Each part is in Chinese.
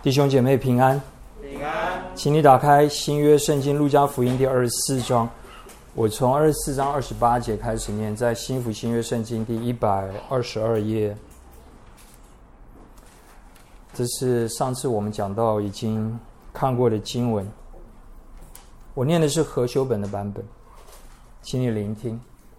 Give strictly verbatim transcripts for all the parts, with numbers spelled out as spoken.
弟兄姐妹平安， 平安， 请你打开新约圣经路加福音第二十四章，我从二十四章二十八节开始念，在新福新约圣经第一百二十二页。这是上次我们讲到已经看过的经文，我念的是和修本的版本，请你聆听。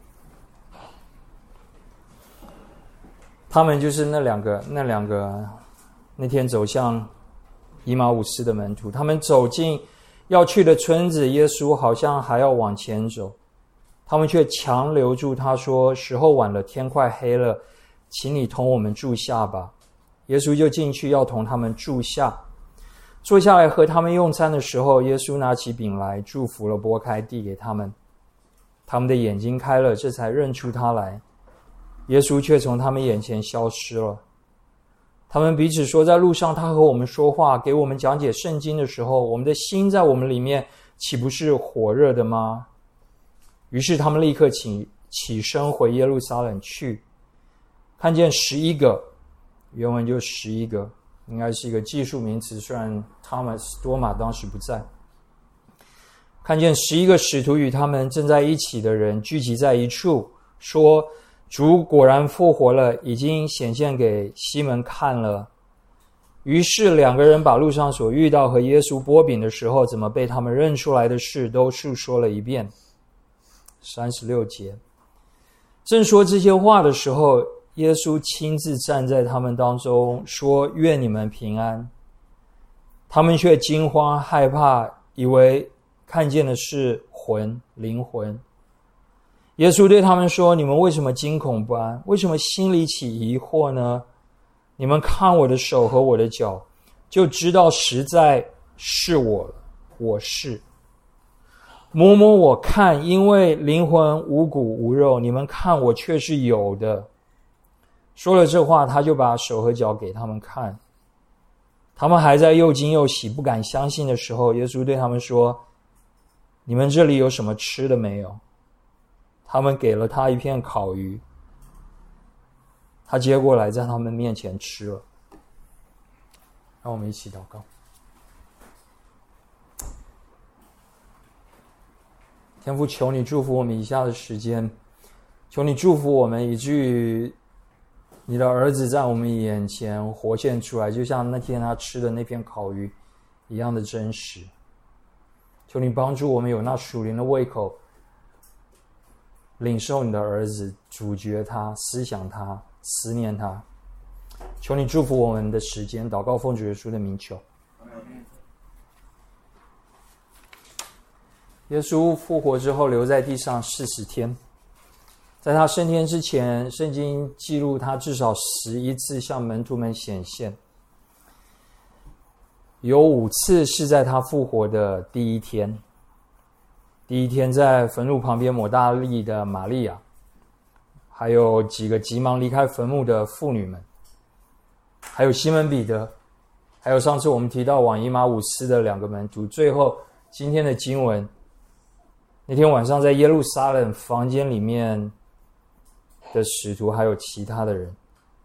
他们就是那两个那两个那天走向以马忤斯的门徒，他们走进要去的村子，耶稣好像还要往前走，他们却强留住他说，时候晚了，天快黑了，请你同我们住下吧。耶稣就进去要同他们住下，坐下来和他们用餐的时候，耶稣拿起饼来，祝福了，拨开递给他们，他们的眼睛开了，这才认出他来。耶稣却从他们眼前消失了。他们彼此说，在路上他和我们说话，给我们讲解圣经的时候，我们的心在我们里面岂不是火热的吗？于是他们立刻起起身回耶路撒冷去，看见十一个，原文就十一个，应该是一个技术名词，虽然 Thomas 多马当时不在。看见十一个使徒与他们正在一起的人聚集在一处，说，主果然复活了，已经显现给西门看了。于是两个人把路上所遇到和耶稣擘饼的时候怎么被他们认出来的事都述说了一遍。三十六节，正说这些话的时候，耶稣亲自站在他们当中，说，愿你们平安。他们却惊慌害怕，以为看见的是魂灵魂。耶稣对他们说，你们为什么惊恐不安？为什么心里起疑惑呢？你们看我的手和我的脚，就知道实在是我了。我是。摸摸我看，因为灵魂无骨无肉，你们看我却是有的。说了这话，他就把手和脚给他们看。他们还在又惊又喜不敢相信的时候，耶稣对他们说，你们这里有什么吃的没有？他们给了他一片烤鱼，他接过来在他们面前吃了。让我们一起祷告。天父，求你祝福我们以下的时间，求你祝福我们，以至于你的儿子在我们眼前活现出来，就像那天他吃的那片烤鱼一样的真实。求你帮助我们有那属灵的胃口，领受你的儿子，主角他，思想他，思念他。求你祝福我们的时间，祷告奉主耶稣的名求。耶稣复活之后留在地上四十天，在他升天之前，圣经记录他至少十一次向门徒们显现，有五次是在他复活的第一天。第一天在坟墓旁边抹大力的玛利亚，还有几个急忙离开坟墓的妇女们，还有西门彼得，还有上次我们提到往以马忤斯的两个门徒。最后今天的经文，那天晚上在耶路撒冷房间里面的使徒还有其他的人。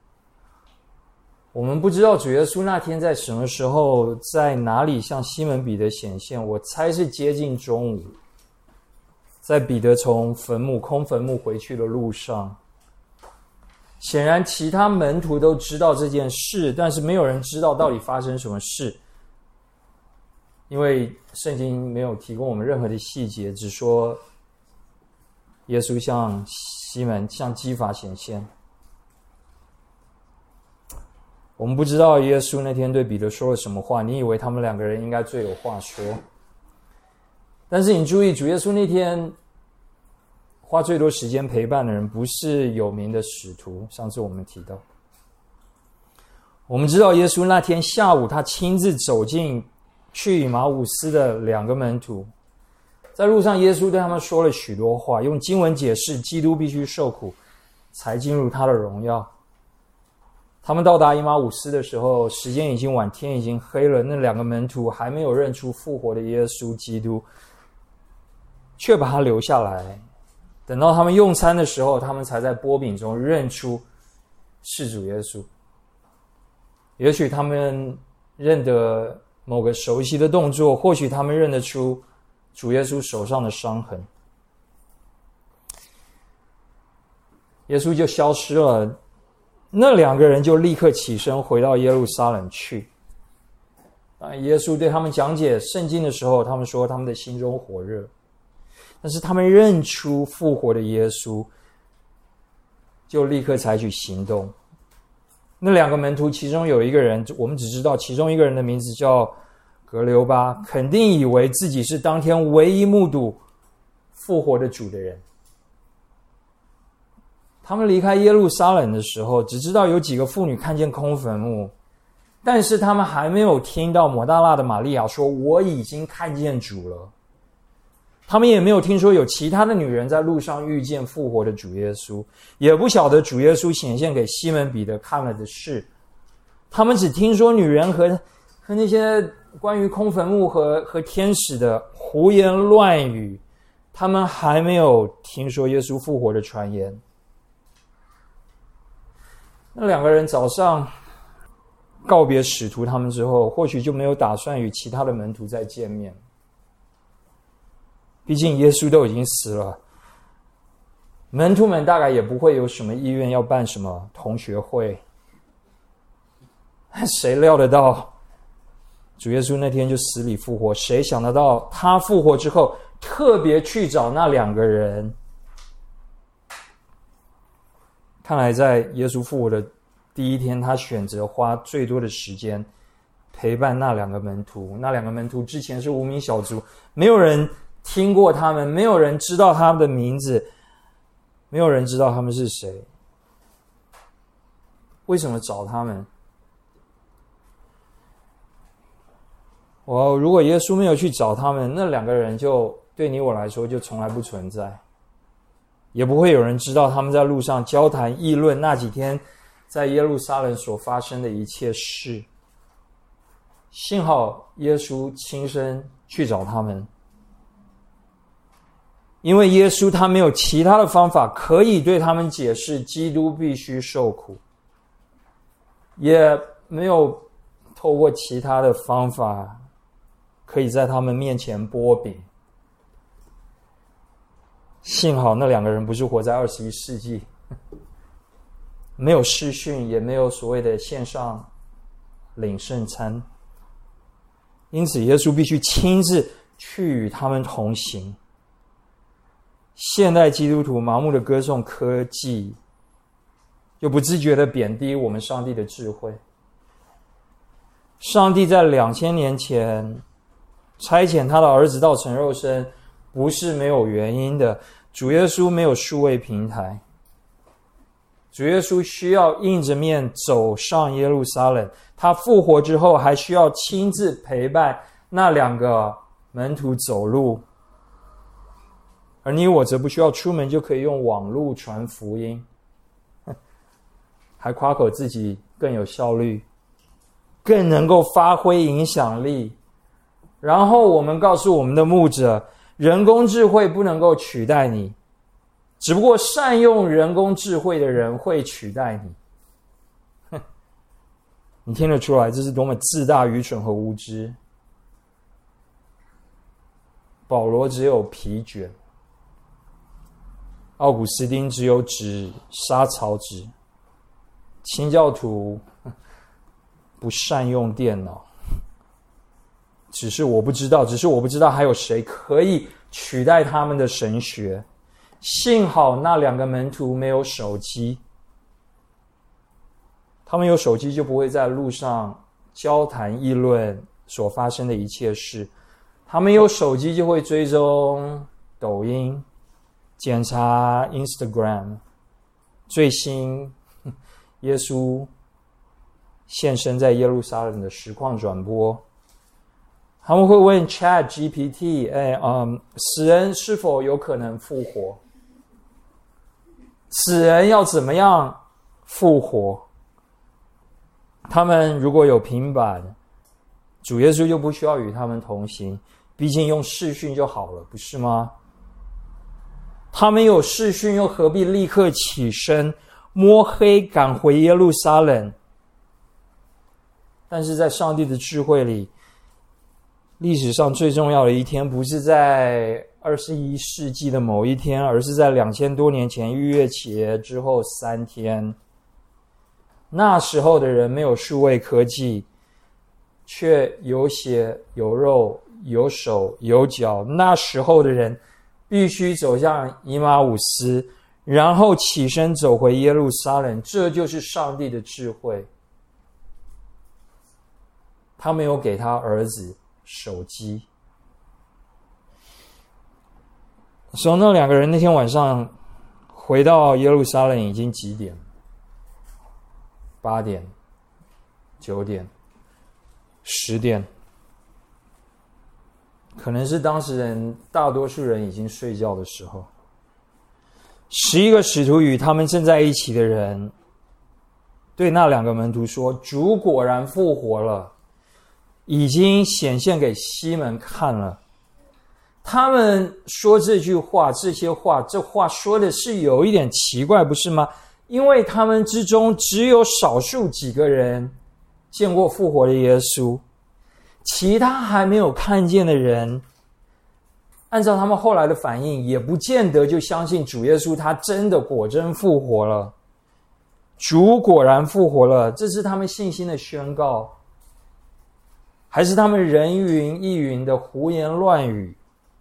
我们不知道主耶稣那天在什么时候在哪里向西门彼得显现，我猜是接近中午，在彼得从坟墓空坟墓回去的路上。显然其他门徒都知道这件事，但是没有人知道到底发生什么事，因为圣经没有提供我们任何的细节，只说耶稣向西门向基法显现。我们不知道耶稣那天对彼得说了什么话，你以为他们两个人应该最有话说，但是你注意，主耶稣那天花最多时间陪伴的人不是有名的使徒，上次我们提到。我们知道耶稣那天下午他亲自走进去以马忤斯的两个门徒，在路上耶稣对他们说了许多话，用经文解释基督必须受苦才进入他的荣耀。他们到达以马忤斯的时候，时间已经晚，天已经黑了，那两个门徒还没有认出复活的耶稣基督，却把他留下来。等到他们用餐的时候，他们才在擘饼中认出是主耶稣。也许他们认得某个熟悉的动作，或许他们认得出主耶稣手上的伤痕。耶稣就消失了，那两个人就立刻起身回到耶路撒冷去。耶稣对他们讲解圣经的时候，他们说他们的心中火热，但是他们认出复活的耶稣，就立刻采取行动。那两个门徒其中有一个人，我们只知道其中一个人的名字叫格留巴，肯定以为自己是当天唯一目睹复活的主的人。他们离开耶路撒冷的时候，只知道有几个妇女看见空坟墓，但是他们还没有听到抹大拉的玛利亚说我已经看见主了。他们也没有听说有其他的女人在路上遇见复活的主耶稣，也不晓得主耶稣显现给西门彼得看了的事。他们只听说女人和和那些关于空坟墓和和天使的胡言乱语，他们还没有听说耶稣复活的传言。那两个人早上告别使徒他们之后，或许就没有打算与其他的门徒再见面。毕竟耶稣都已经死了，门徒们大概也不会有什么意愿要办什么同学会。谁料得到主耶稣那天就死里复活？谁想得到他复活之后特别去找那两个人？看来在耶稣复活的第一天，他选择花最多的时间陪伴那两个门徒。那两个门徒之前是无名小卒，没有人听过他们，没有人知道他们的名字，没有人知道他们是谁。为什么找他们？我如果耶稣没有去找他们，那两个人就对你我来说就从来不存在，也不会有人知道他们在路上交谈议论那几天在耶路撒冷所发生的一切事。幸好耶稣亲身去找他们，因为耶稣他没有其他的方法可以对他们解释基督必须受苦，也没有透过其他的方法可以在他们面前剥饼。幸好那两个人不是活在二十一世纪，没有视讯，也没有所谓的线上领圣餐，因此耶稣必须亲自去与他们同行。现代基督徒盲目的歌颂科技，又不自觉的贬低我们上帝的智慧。上帝在两千年前差遣他的儿子道成肉身，不是没有原因的。主耶稣没有数位平台，主耶稣需要硬着面走上耶路撒冷，他复活之后还需要亲自陪伴那两个门徒走路，而你我则不需要出门就可以用网络传福音，还夸口自己更有效率，更能够发挥影响力。然后我们告诉我们的牧者，人工智慧不能够取代你，只不过善用人工智慧的人会取代你。你听得出来这是多么自大、愚蠢和无知？保罗只有皮卷，奥古斯丁只有纸、沙草纸，清教徒不善用电脑。只是我不知道，只是我不知道还有谁可以取代他们的神学。幸好那两个门徒没有手机，他们有手机就不会在路上交谈议论所发生的一切事，他们有手机就会追踪抖音，检查 Instagram 最新耶稣现身在耶路撒冷的实况转播。他们会问 Chat G P T， 哎，嗯，死人是否有可能复活？死人要怎么样复活？他们如果有平板，主耶稣就不需要与他们同行，毕竟用视讯就好了，不是吗？他们有视讯，又何必立刻起身摸黑赶回耶路撒冷？ 但是在上帝的智慧里，历史上最重要的一天不是在二十一世纪的某一天，而是在两千多年前逾越节之后三天。那时候的人没有数位科技，却有血有肉有手有脚。那时候的人必须走向以马忤斯，然后起身走回耶路撒冷。这就是上帝的智慧。他没有给他儿子手机。所以那两个人那天晚上回到耶路撒冷已经几点？八点、九点、十点，可能是当时人大多数人已经睡觉的时候。十一个使徒与他们正在一起的人对那两个门徒说：“主果然复活了，已经显现给西门看了。”他们说这句话，这些话，这话说的是有一点奇怪，不是吗？因为他们之中只有少数几个人见过复活的耶稣，其他还没有看见的人，按照他们后来的反应，也不见得就相信主耶稣他真的果真复活了。主果然复活了，这是他们信心的宣告，还是他们人云亦云的胡言乱语？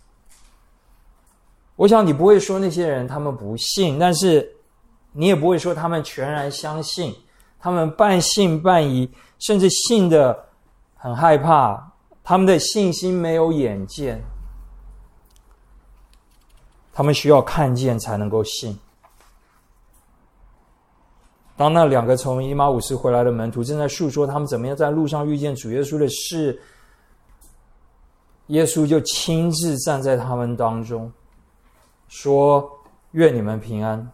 我想你不会说那些人他们不信，但是你也不会说他们全然相信，他们半信半疑，甚至信得很害怕，他们的信心没有眼见，他们需要看见才能够信。当那两个从以马忤斯回来的门徒正在述说他们怎么样在路上遇见主耶稣的事，耶稣就亲自站在他们当中，说：“愿你们平安。”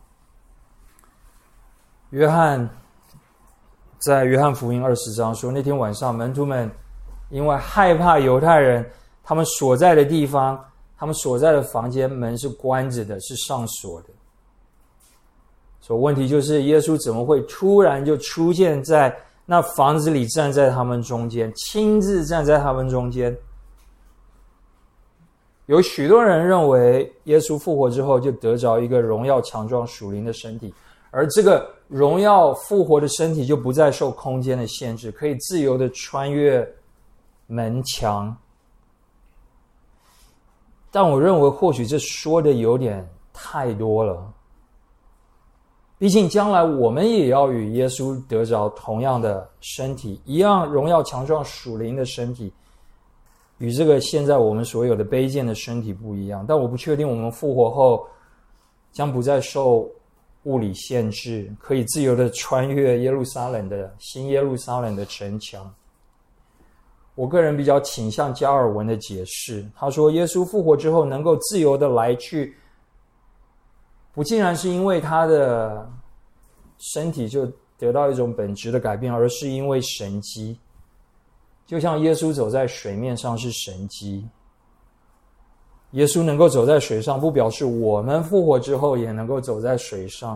约翰在约翰福音二十章说，那天晚上门徒们因为害怕犹太人，他们所在的地方，他们所在的房间门是关着的，是上锁的。所以问题就是耶稣怎么会突然就出现在那房子里，站在他们中间，亲自站在他们中间？有许多人认为耶稣复活之后就得着一个荣耀强壮属灵的身体，而这个荣耀复活的身体就不再受空间的限制，可以自由的穿越门墙。但我认为或许这说的有点太多了，毕竟将来我们也要与耶稣得着同样的身体，一样荣耀强壮属灵的身体，与这个现在我们所有的卑贱的身体不一样。但我不确定我们复活后将不再受物理限制，可以自由的穿越耶路撒冷的新耶路撒冷的城墙。我个人比较倾向加尔文的解释，他说耶稣复活之后能够自由的来去，不尽然是因为他的身体就得到一种本质的改变，而是因为神迹。就像耶稣走在水面上是神迹，耶稣能够走在水上，不表示我们复活之后也能够走在水上。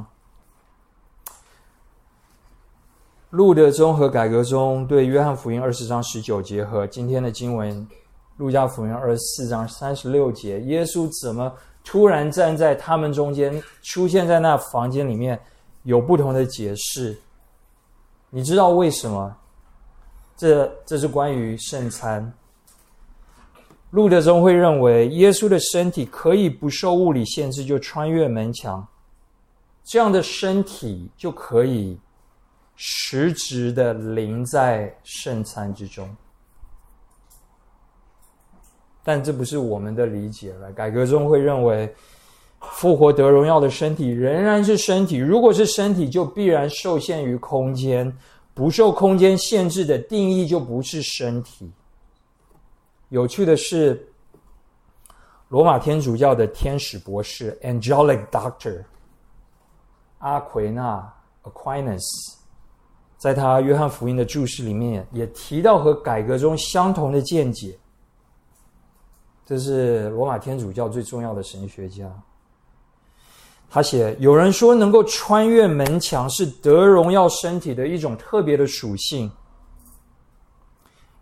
路德宗和改革宗对约翰福音二十章十九节和今天的经文路加福音二十四章三十六节，耶稣怎么突然站在他们中间，出现在那房间里面，有不同的解释。你知道为什么？这这是关于圣餐。路德宗会认为耶稣的身体可以不受物理限制就穿越门墙，这样的身体就可以实质的临在圣餐之中。但这不是我们的理解了。改革宗会认为复活得荣耀的身体仍然是身体，如果是身体就必然受限于空间，不受空间限制的定义就不是身体。有趣的是，罗马天主教的天使博士 Angelic Doctor 阿奎那 Aquinas 在他约翰福音的注释里面也提到和改革中相同的见解。这是罗马天主教最重要的神学家。他写，有人说能够穿越门墙是得荣耀身体的一种特别的属性，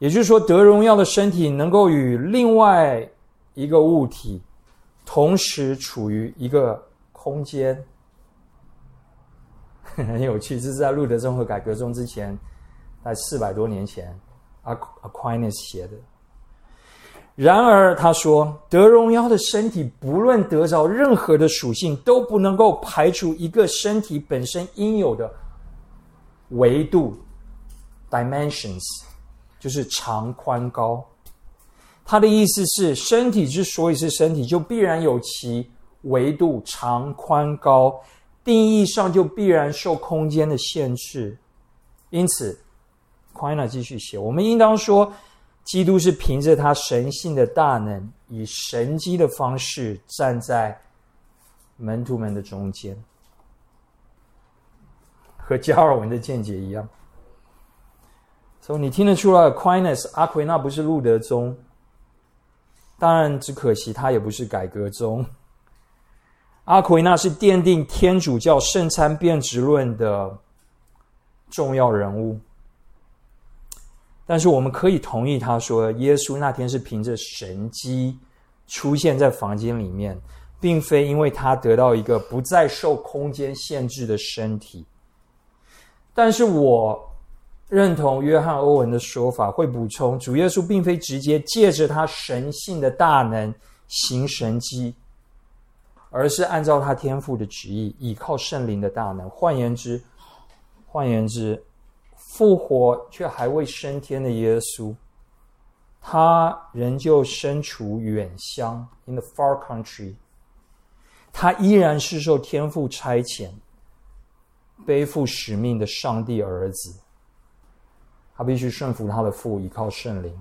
也就是说，得荣耀的身体能够与另外一个物体同时处于一个空间。很有趣，这是在路德宗和改革宗之前，在四百多年前 Aquinas 写的。然而他说，得荣耀的身体不论得着任何的属性，都不能够排除一个身体本身应有的维度 dimensions， 就是长宽高。他的意思是，身体之所以是身体，就必然有其维度长宽高，定义上就必然受空间的限制。因此 Aquinas 继续写，我们应当说，基督是凭着他神性的大能，以神迹的方式站在门徒们的中间，和加尔文的见解一样。所以你听得出来 Aquinas 阿奎那不是路德宗，当然只可惜他也不是改革宗。阿奎那是奠定天主教圣餐变质论的重要人物，但是我们可以同意他说，耶稣那天是凭着神迹出现在房间里面，并非因为他得到一个不再受空间限制的身体。但是我认同约翰欧文的说法，会补充，主耶稣并非直接借着他神性的大能行神迹，而是按照他天父的旨意，依靠圣灵的大能。换言之，换言之，复活却还未升天的耶稣，他仍旧身处远乡 in the far country， 他依然是受天父差遣背负使命的上帝儿子，他必须顺服他的父，依靠圣灵。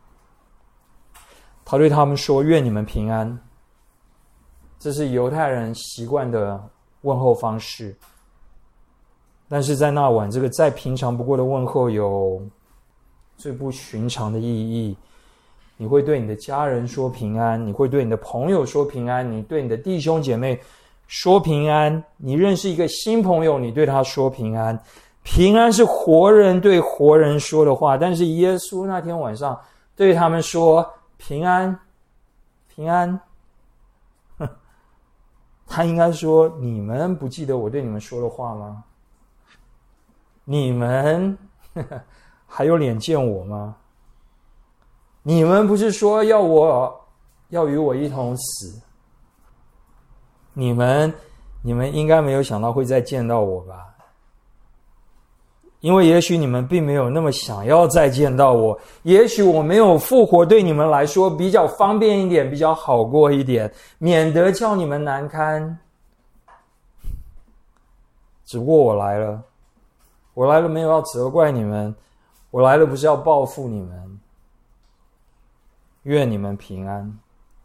他对他们说，愿你们平安。这是犹太人习惯的问候方式，但是在那晚，这个再平常不过的问候有最不寻常的意义。你会对你的家人说平安，你会对你的朋友说平安，你对你的弟兄姐妹说平安，你认识一个新朋友，你对他说平安。平安是活人对活人说的话，但是耶稣那天晚上对他们说平安，平安。他应该说，你们不记得我对你们说的话吗？你们呵呵还有脸见我吗？你们不是说要我要与我一同死？你们你们应该没有想到会再见到我吧？因为也许你们并没有那么想要再见到我，也许我没有复活对你们来说比较方便一点，比较好过一点，免得叫你们难堪。只不过我来了，我来了没有要责怪你们，我来了不是要报复你们。愿你们平安。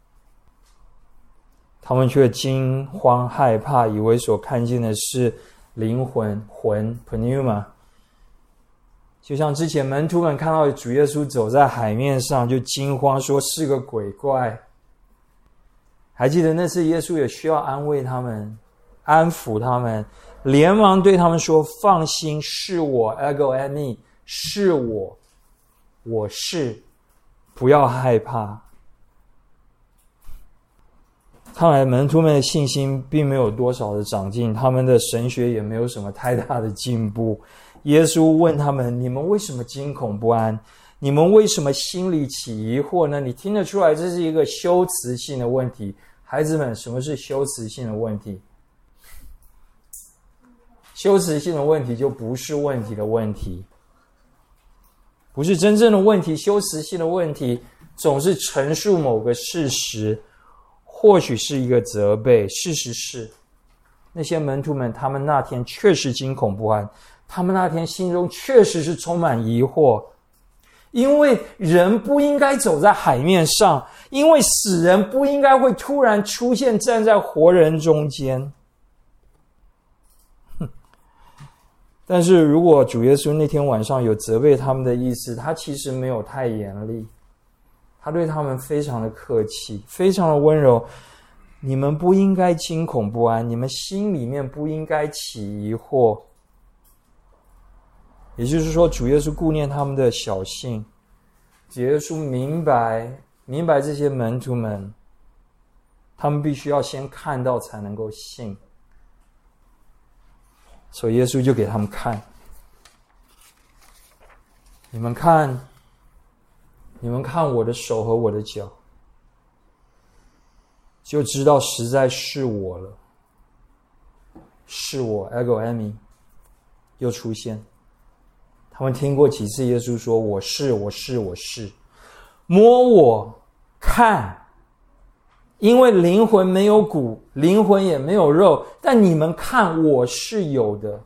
他们却惊慌害怕，以为所看见的是灵魂魂 pneuma。就像之前门徒们看到主耶稣走在海面上，就惊慌说是个鬼怪。还记得那次耶稣也需要安慰他们，安抚他们，连忙对他们说，放心，是我 ego eimi， 是我，我是，不要害怕。看来门徒们的信心并没有多少的长进，他们的神学也没有什么太大的进步。耶稣问他们，你们为什么惊恐不安？你们为什么心里起疑惑呢？你听得出来这是一个修辞性的问题。孩子们，什么是修辞性的问题？修辞性的问题就不是问题的问题，不是真正的问题。修辞性的问题总是陈述某个事实，或许是一个责备。事实是，那些门徒们他们那天确实惊恐不安，他们那天心中确实是充满疑惑，因为人不应该走在海面上，因为死人不应该会突然出现站在活人中间。但是如果主耶稣那天晚上有责备他们的意思，他其实没有太严厉，他对他们非常的客气，非常的温柔。你们不应该惊恐不安，你们心里面不应该起疑惑。也就是说，主耶稣顾念他们的小性， 耶稣明白明白这些门徒们，他们必须要先看到才能够信，所以耶稣就给他们看，你们看，你们看我的手和我的脚，就知道实在是我了，是我 ego eimi 又出现。他们听过几次耶稣说我是我是我是，摸我看，因为灵魂没有骨，灵魂也没有肉，但你们看我是有的。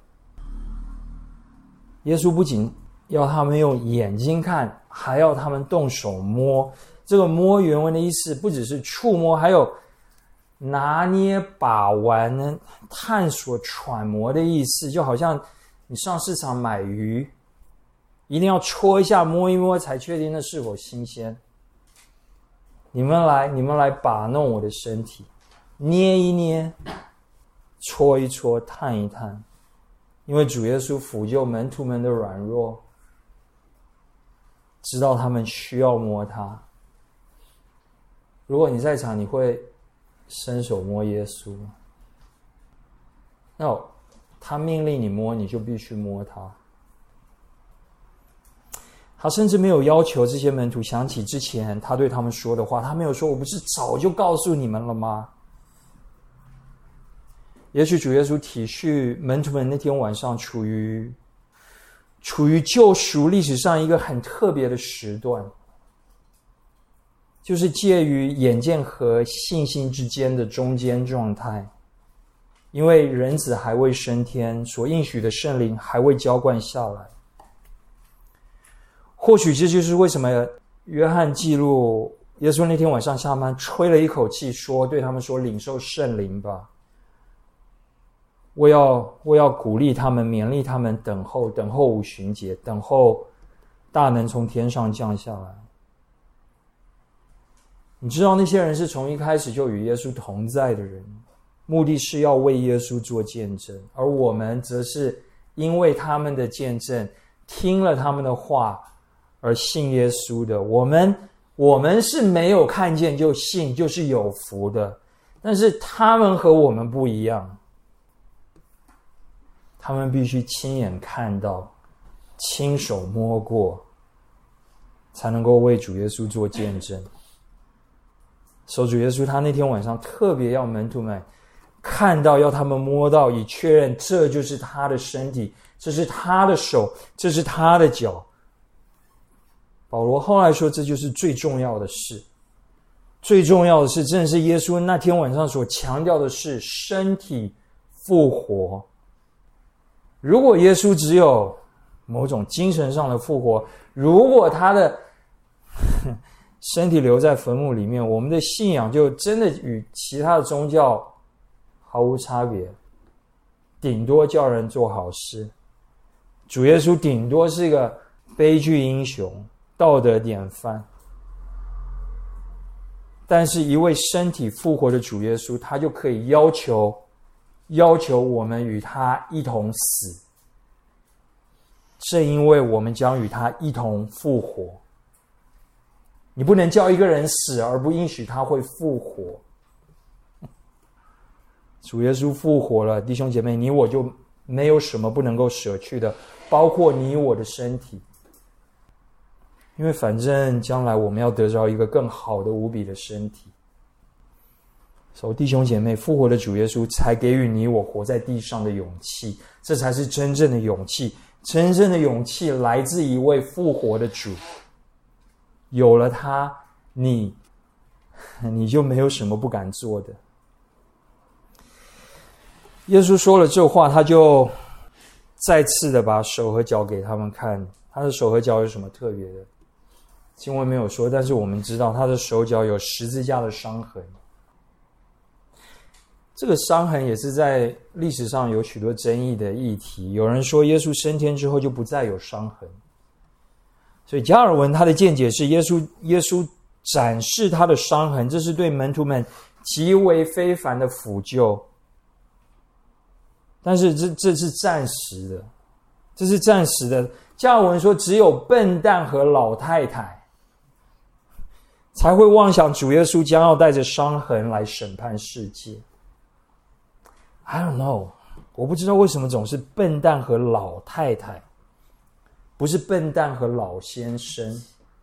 耶稣不仅要他们用眼睛看，还要他们动手摸。这个摸原文的意思不只是触摸，还有拿捏把玩探索揣摩的意思，就好像你上市场买鱼，一定要戳一下摸一摸才确定那是否新鲜。你们来你们来把弄我的身体，捏一捏，戳一戳，探一探，因为主耶稣抚救门徒们的软弱，知道他们需要摸他。如果你在场，你会伸手摸耶稣吗？那他命令你摸，你就必须摸他。他甚至没有要求这些门徒想起之前他对他们说的话，他没有说我不是早就告诉你们了吗？也许主耶稣体恤门徒们那天晚上处于处于救赎历史上一个很特别的时段，就是介于眼见和信心之间的中间状态。因为人子还未升天，所应许的圣灵还未浇灌下来。或许这就是为什么约翰记录耶稣那天晚上下班吹了一口气，说对他们说领受圣灵吧。我要我要鼓励他们，勉励他们，等候等候五旬节，等候大能从天上降下来。你知道那些人是从一开始就与耶稣同在的人，目的是要为耶稣做见证，而我们则是因为他们的见证，听了他们的话而信耶稣的。我们我们是没有看见就信，就是有福的。但是他们和我们不一样，他们必须亲眼看到，亲手摸过，才能够为主耶稣做见证。所以主耶稣他那天晚上特别要门徒们看到，要他们摸到，以确认这就是他的身体，这是他的手，这是他的脚。保罗后来说，这就是最重要的事。最重要的是，正是耶稣那天晚上所强调的是身体复活。如果耶稣只有某种精神上的复活，如果他的身体留在坟墓里面，我们的信仰就真的与其他的宗教毫无差别，顶多叫人做好事。主耶稣顶多是一个悲剧英雄，道德典范。但是一位身体复活的主耶稣，他就可以要求要求我们与他一同死，正因为我们将与他一同复活。你不能叫一个人死而不应许他会复活。主耶稣复活了，弟兄姐妹，你我就没有什么不能够舍去的，包括你我的身体。因为反正将来我们要得着一个更好的无比的身体。所以弟兄姐妹，复活的主耶稣才给予你我活在地上的勇气，这才是真正的勇气。真正的勇气来自一位复活的主。有了他，你你就没有什么不敢做的。耶稣说了这话，他就再次的把手和脚给他们看。他的手和脚有什么特别的？经文没有说，但是我们知道他的手脚有十字架的伤痕。这个伤痕也是在历史上有许多争议的议题。有人说耶稣升天之后就不再有伤痕，所以加尔文他的见解是耶稣耶稣展示他的伤痕，这是对门徒们极为非凡的辅救。但是这这是暂时的，这是暂时的。加尔文说只有笨蛋和老太太才会妄想主耶稣将要带着伤痕来审判世界。 I don't know， 我不知道为什么总是笨蛋和老太太，不是笨蛋和老先生。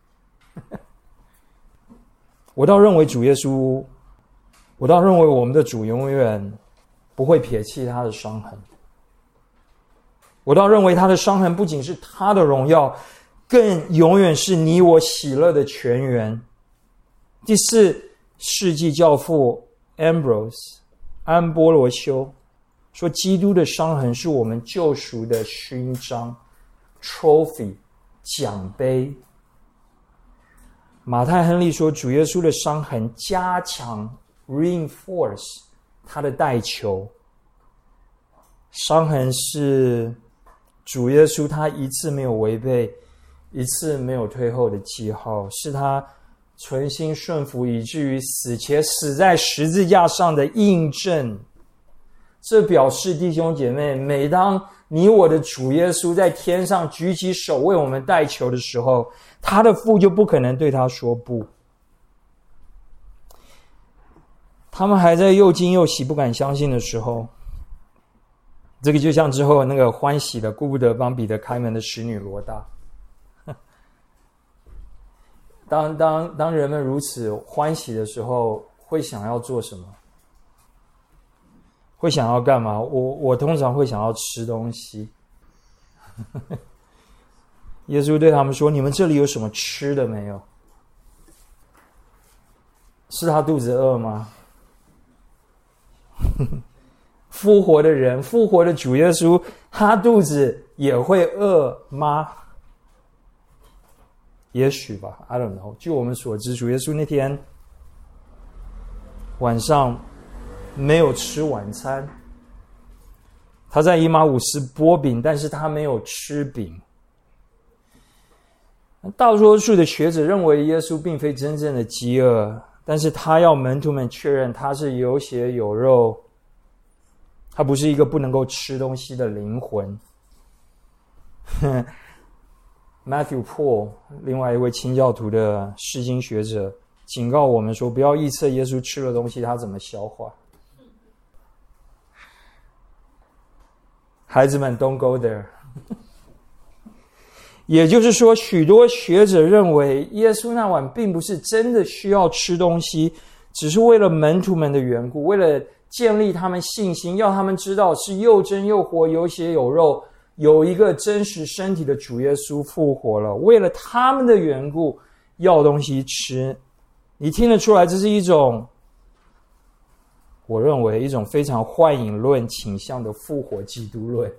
我倒认为主耶稣，我倒认为我们的主永远不会撇弃他的伤痕。我倒认为他的伤痕不仅是他的荣耀，更永远是你我喜乐的泉源。第四世纪教父 Ambrose 安波罗修说，基督的伤痕是我们救赎的勋章 trophy 奖杯。马太亨利说，主耶稣的伤痕加强 reinforce 他的代求。伤痕是主耶稣他一次没有违背，一次没有退后的记号，是他存心顺服以至于死且死在十字架上的印证。这表示弟兄姐妹，每当你我的主耶稣在天上举起手为我们代求的时候，他的父就不可能对他说不。他们还在又惊又喜不敢相信的时候，这个就像之后那个欢喜的顾不得帮彼得开门的使女罗大。当当当人们如此欢喜的时候，会想要做什么？会想要干嘛？我我通常会想要吃东西。耶稣对他们说：“你们这里有什么吃的没有？”是他肚子饿吗？复活的人，复活的主耶稣，他肚子也会饿吗？也许吧 ，I don't know。据我们所知，主耶稣那天晚上没有吃晚餐，他在以马忤斯剥饼，但是他没有吃饼。大多数的学者认为耶稣并非真正的饥饿，但是他要门徒们确认他是有血有肉，他不是一个不能够吃东西的灵魂。Matthew Paul 另外一位清教徒的释经学者警告我们说，不要臆测耶稣吃了东西他怎么消化。孩子们 don't go there。 也就是说，许多学者认为耶稣那晚并不是真的需要吃东西，只是为了门徒们的缘故，为了建立他们信心，要他们知道是又真又活，有血有肉，有一个真实身体的主耶稣复活了，为了他们的缘故要东西吃。你听得出来，这是一种我认为一种非常幻影论倾向的复活基督论。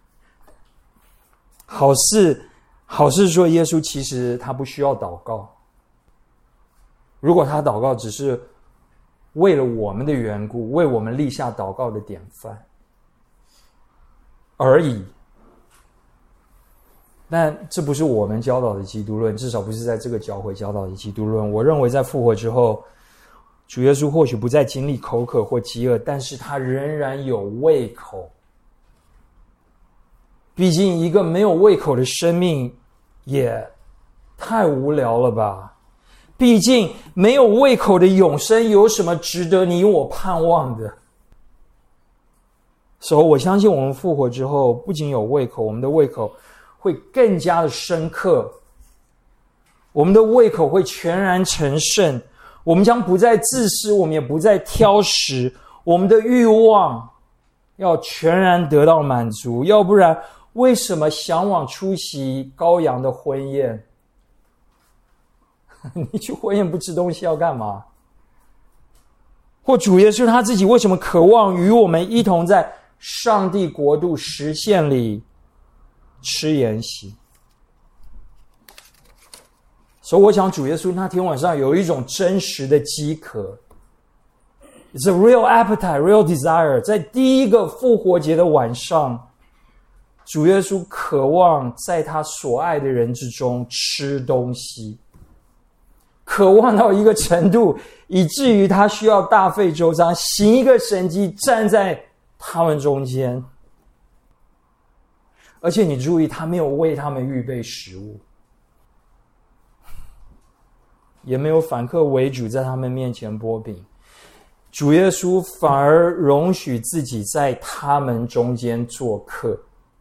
好事好事说耶稣其实他不需要祷告，如果他祷告只是为了我们的缘故，为我们立下祷告的典范而已。但这不是我们教导的基督论，至少不是在这个教会教导的基督论。我认为在复活之后，主耶稣或许不再经历口渴或饥饿，但是他仍然有胃口。毕竟一个没有胃口的生命也太无聊了吧。毕竟没有胃口的永生有什么值得你我盼望的？所以我相信我们复活之后不仅有胃口，我们的胃口会更加的深刻，我们的胃口会全然成圣，我们将不再自私，我们也不再挑食，我们的欲望要全然得到满足。要不然为什么向往出席羔羊的婚宴？你去婚宴不吃东西要干嘛？或主耶稣他自己为什么渴望与我们一同在上帝国度实现里吃筵席？所以我想主耶稣那天晚上有一种真实的饥渴， It's a real appetite, real desire。 在第一个复活节的晚上，主耶稣渴望在他所爱的人之中吃东西，渴望到一个程度，以至于他需要大费周章行一个神迹，站在他们中间。而且你注意，他没有为他们预备食物。 也没有反客为主在他们面前剥饼。主耶稣反而容许自己在他们中间做客。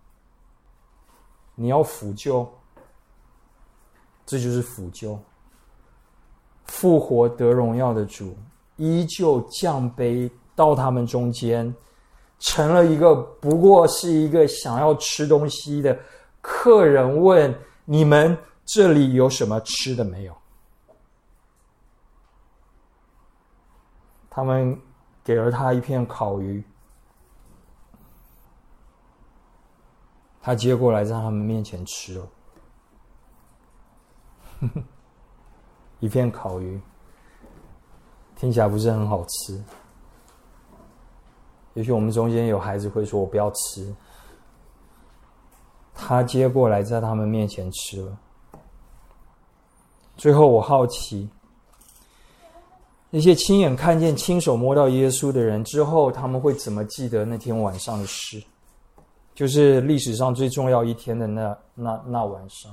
你要辅救，这就是辅救。复活得荣耀的主依旧降卑到他们中间，成了一个不过是一个想要吃东西的客人，问你们这里有什么吃的没有？他们给了他一片烤鱼，他接过来在他们面前吃了一片烤鱼，听起来不是很好吃。也许我们中间有孩子会说我不要吃，他接过来在他们面前吃了。最后我好奇，那些亲眼看见亲手摸到耶稣的人之后，他们会怎么记得那天晚上的事，就是历史上最重要一天的那那那晚上。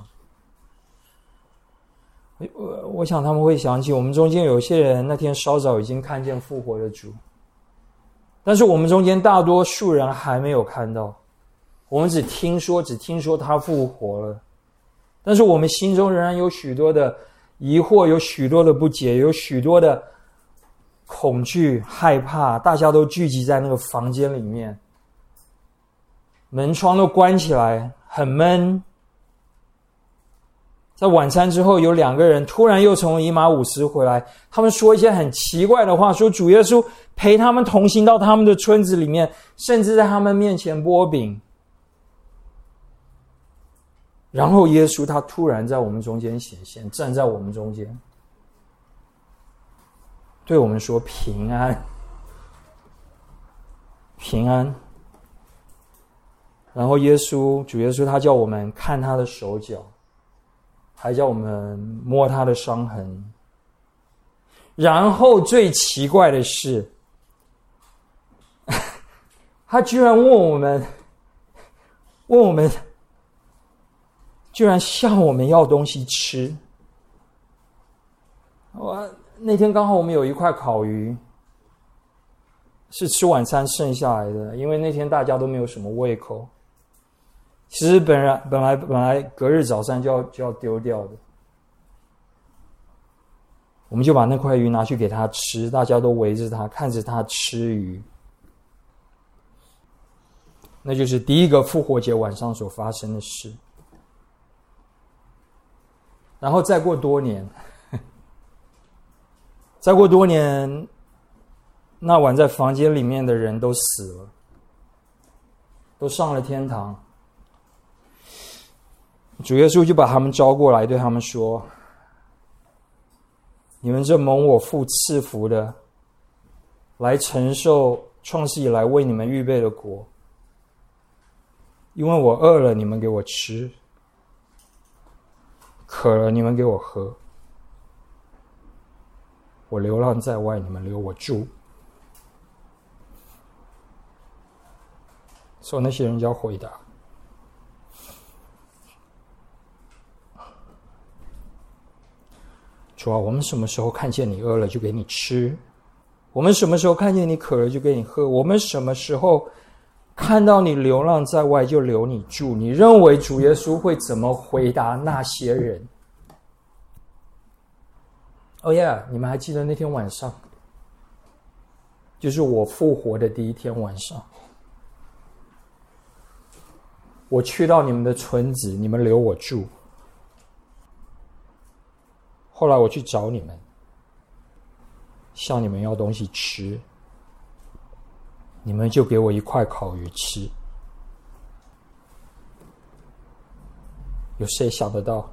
我我想他们会想起我们中间有些人那天稍早已经看见复活的主，但是我们中间大多数人还没有看到，我们只听说只听说他复活了，但是我们心中仍然有许多的疑惑，有许多的不解，有许多的恐惧害怕，大家都聚集在那个房间里面，门窗都关起来，很闷。在晚餐之后，有两个人突然又从以马忤斯回来，他们说一些很奇怪的话，说主耶稣陪他们同行到他们的村子里面，甚至在他们面前剥饼。然后耶稣他突然在我们中间显现，站在我们中间，对我们说平安，平安。然后耶稣，主耶稣他叫我们看他的手脚，还叫我们摸他的伤痕。然后最奇怪的是，他居然问我们，问我们，居然向我们要东西吃。我那天刚好我们有一块烤鱼，是吃晚餐剩下来的，因为那天大家都没有什么胃口。其实本来本来本来隔日早上就要就要丢掉的，我们就把那块鱼拿去给他吃，大家都围着他看着他吃鱼。那就是第一个复活节晚上所发生的事。然后再过多年，再过多年，那晚在房间里面的人都死了，都上了天堂。主耶稣就把他们招过来，对他们说：你们这蒙我父赐福的，来承受创世以来为你们预备的国。因为我饿了，你们给我吃；渴了，你们给我喝；我流浪在外，你们留我住。所以那些人就要回答：主啊，我们什么时候看见你饿了就给你吃？我们什么时候看见你渴了就给你喝？我们什么时候看到你流浪在外就留你住？你认为主耶稣会怎么回答那些人？哦呀，你们还记得那天晚上，就是我复活的第一天晚上，我去到你们的村子，你们留我住。后来我去找你们，向你们要东西吃，你们就给我一块烤鱼吃。有谁想得到？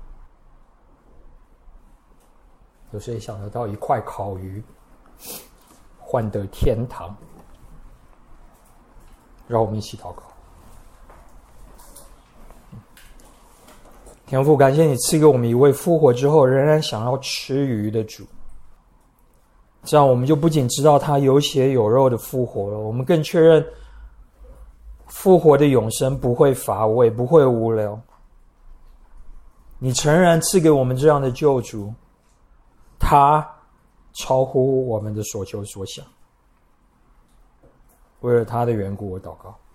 有谁想得到一块烤鱼换得天堂？让我们一起祷告。天父，感谢你赐给我们一位复活之后仍然想要吃鱼的主，这样我们就不仅知道他有血有肉的复活了，我们更确认复活的永生不会乏味，不会无聊。你诚然赐给我们这样的救主， 他超乎我们的所求所想。为了他的缘故，我祷告。